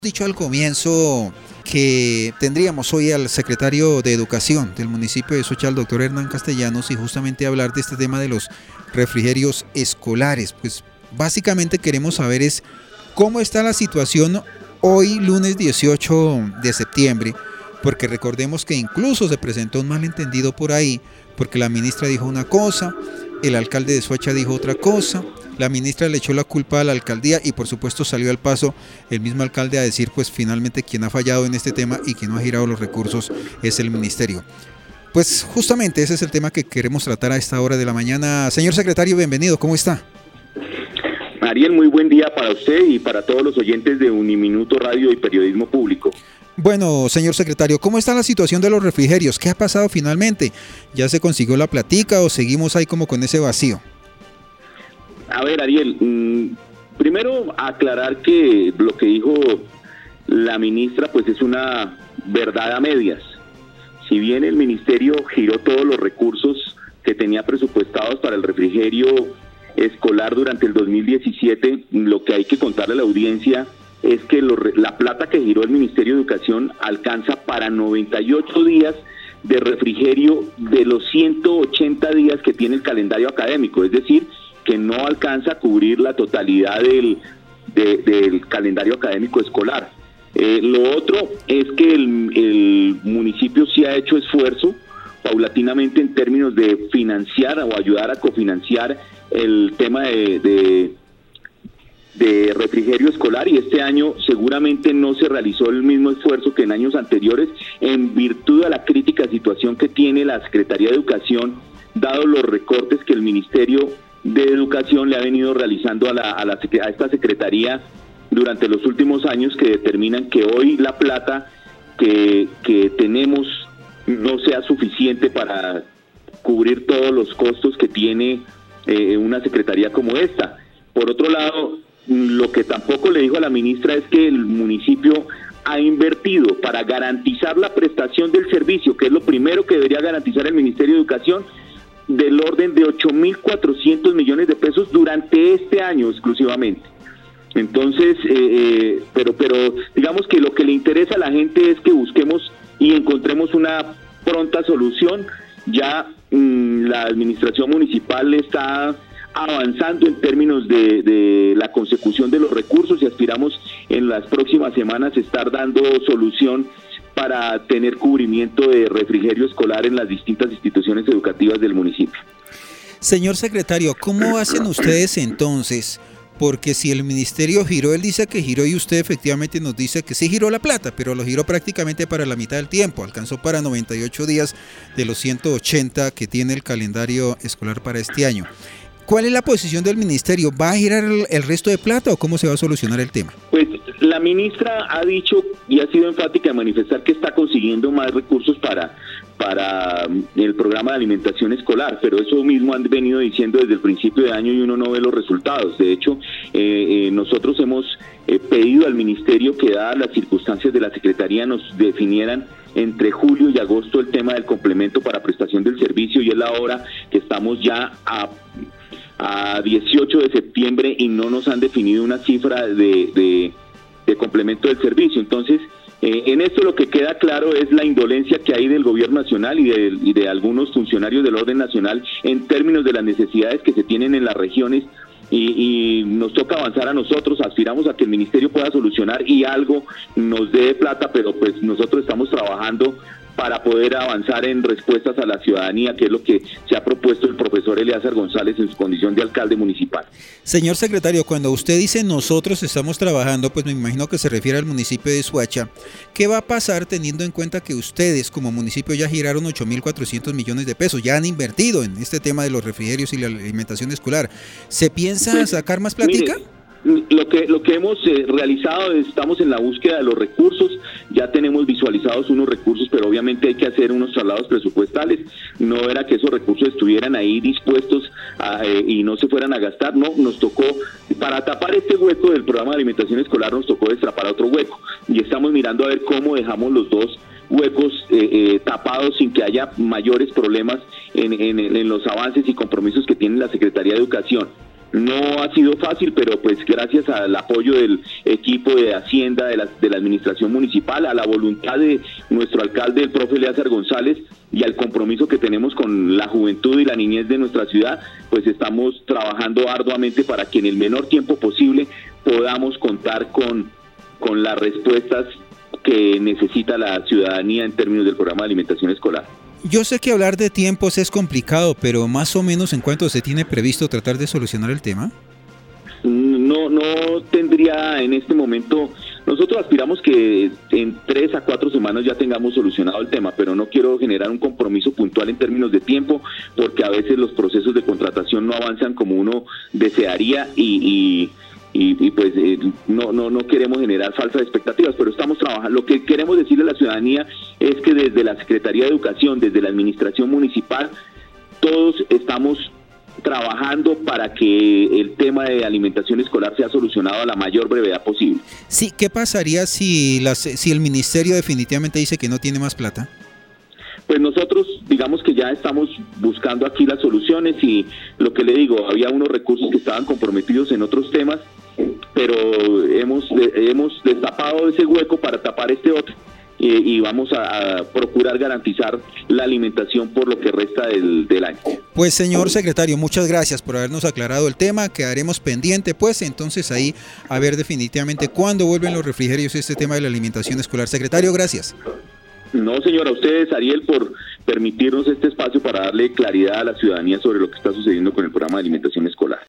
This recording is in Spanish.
Dicho al comienzo que tendríamos hoy al secretario de Educación del municipio de Soacha, el doctor Hernán Castellanos, y justamente hablar de este tema de los refrigerios escolares. Pues básicamente queremos saber es cómo está la situación hoy, lunes 18 de septiembre, porque recordemos que incluso se presentó un malentendido por ahí, porque la ministra dijo una cosa, el alcalde de Soacha dijo otra cosa. La ministra le echó la culpa a la alcaldía y por supuesto salió al paso el mismo alcalde a decir pues finalmente quien ha fallado en este tema y quien no ha girado los recursos es el ministerio. Pues justamente ese es el tema que queremos tratar a esta hora de la mañana. Señor secretario, bienvenido, ¿cómo está? Ariel, muy buen día para usted y para todos los oyentes de Uniminuto Radio y Periodismo Público. Bueno, señor secretario, ¿cómo está la situación de los refrigerios? ¿Qué ha pasado finalmente? ¿Ya se consiguió la platica o seguimos ahí como con ese vacío? A ver, Ariel, primero aclarar que lo que dijo la ministra pues es una verdad a medias. Si bien el ministerio giró todos los recursos que tenía presupuestados para el refrigerio escolar durante el 2017, lo que hay que contarle a la audiencia es que la plata que giró el Ministerio de Educación alcanza para 98 días de refrigerio de los 180 días que tiene el calendario académico, es decir, que no alcanza a cubrir la totalidad del calendario académico escolar. Lo otro es que el municipio sí ha hecho esfuerzo paulatinamente en términos de financiar o ayudar a cofinanciar el tema de refrigerio escolar, y este año seguramente no se realizó el mismo esfuerzo que en años anteriores en virtud de la crítica situación que tiene la Secretaría de Educación, dado los recortes que el Ministerio de Educación le ha venido realizando a esta Secretaría durante los últimos años, que determinan que hoy la plata que tenemos no sea suficiente para cubrir todos los costos que tiene una Secretaría como esta. Por otro lado, lo que tampoco le dijo a la ministra es que el municipio ha invertido para garantizar la prestación del servicio, que es lo primero que debería garantizar el Ministerio de Educación, del orden de 8.400 millones de pesos durante este año exclusivamente. Entonces, pero digamos que lo que le interesa a la gente es que busquemos y encontremos una pronta solución. Ya la administración municipal está avanzando en términos de la consecución de los recursos y aspiramos en las próximas semanas estar dando solución para tener cubrimiento de refrigerio escolar en las distintas instituciones educativas del municipio. Señor secretario, ¿cómo hacen ustedes entonces? Porque si el ministerio giró, él dice que giró y usted efectivamente nos dice que sí giró la plata, pero lo giró prácticamente para la mitad del tiempo, alcanzó para 98 días de los 180 que tiene el calendario escolar para este año. ¿Cuál es la posición del ministerio? ¿Va a girar el resto de plata o cómo se va a solucionar el tema? Pues la ministra ha dicho y ha sido enfática en manifestar que está consiguiendo más recursos para el programa de alimentación escolar, pero eso mismo han venido diciendo desde el principio de año y uno no ve los resultados. De hecho, nosotros hemos pedido al ministerio que, dadas las circunstancias de la Secretaría, nos definieran entre julio y agosto el tema del complemento para prestación del servicio, y es la hora que estamos ya a 18 de septiembre y no nos han definido una cifra de complemento del servicio. Entonces, en esto lo que queda claro es la indolencia que hay del gobierno nacional y de algunos funcionarios del orden nacional en términos de las necesidades que se tienen en las regiones, y nos toca avanzar a nosotros. Aspiramos a que el ministerio pueda solucionar y algo nos dé plata, pero pues nosotros estamos trabajando para poder avanzar en respuestas a la ciudadanía, que es lo que se ha propuesto el profesor Eleazar González en su condición de alcalde municipal. Señor secretario, cuando usted dice nosotros estamos trabajando, pues me imagino que se refiere al municipio de Soacha. ¿Qué va a pasar teniendo en cuenta que ustedes como municipio ya giraron 8.400 millones de pesos, ya han invertido en este tema de los refrigerios y la alimentación escolar? ¿Se piensa sacar más plática? Lo que hemos realizado, estamos en la búsqueda de los recursos, ya tenemos visualizados unos recursos, pero obviamente hay que hacer unos traslados presupuestales. No era que esos recursos estuvieran ahí dispuestos y no se fueran a gastar. No, nos tocó, para tapar este hueco del programa de alimentación escolar, nos tocó destrapar otro hueco, y estamos mirando a ver cómo dejamos los dos huecos tapados sin que haya mayores problemas en los avances y compromisos que tiene la Secretaría de Educación. No ha sido fácil, pero pues gracias al apoyo del equipo de Hacienda, de la administración municipal, a la voluntad de nuestro alcalde, el profe Eleazar González, y al compromiso que tenemos con la juventud y la niñez de nuestra ciudad, pues estamos trabajando arduamente para que en el menor tiempo posible podamos contar con las respuestas que necesita la ciudadanía en términos del programa de alimentación escolar. Yo sé que hablar de tiempos es complicado, pero más o menos ¿en cuánto se tiene previsto tratar de solucionar el tema? No tendría en este momento, nosotros aspiramos que en 3 a 4 semanas ya tengamos solucionado el tema, pero no quiero generar un compromiso puntual en términos de tiempo, porque a veces los procesos de contratación no avanzan como uno desearía y pues no queremos generar falsas expectativas, pero estamos trabajando. Lo que queremos decirle a la ciudadanía es que desde la Secretaría de Educación, desde la administración municipal, todos estamos trabajando para que el tema de alimentación escolar sea solucionado a la mayor brevedad posible. Sí, ¿qué pasaría si el ministerio definitivamente dice que no tiene más plata? Pues nosotros digamos que ya estamos buscando aquí las soluciones y lo que le digo, había unos recursos que estaban comprometidos en otros temas, pero hemos destapado ese hueco para tapar este otro y vamos a procurar garantizar la alimentación por lo que resta del año. Pues señor secretario, muchas gracias por habernos aclarado el tema, quedaremos pendiente pues entonces ahí a ver definitivamente cuándo vuelven los refrigerios este tema de la alimentación escolar. Secretario, gracias. No, señora, a ustedes, Ariel, por permitirnos este espacio para darle claridad a la ciudadanía sobre lo que está sucediendo con el programa de alimentación escolar.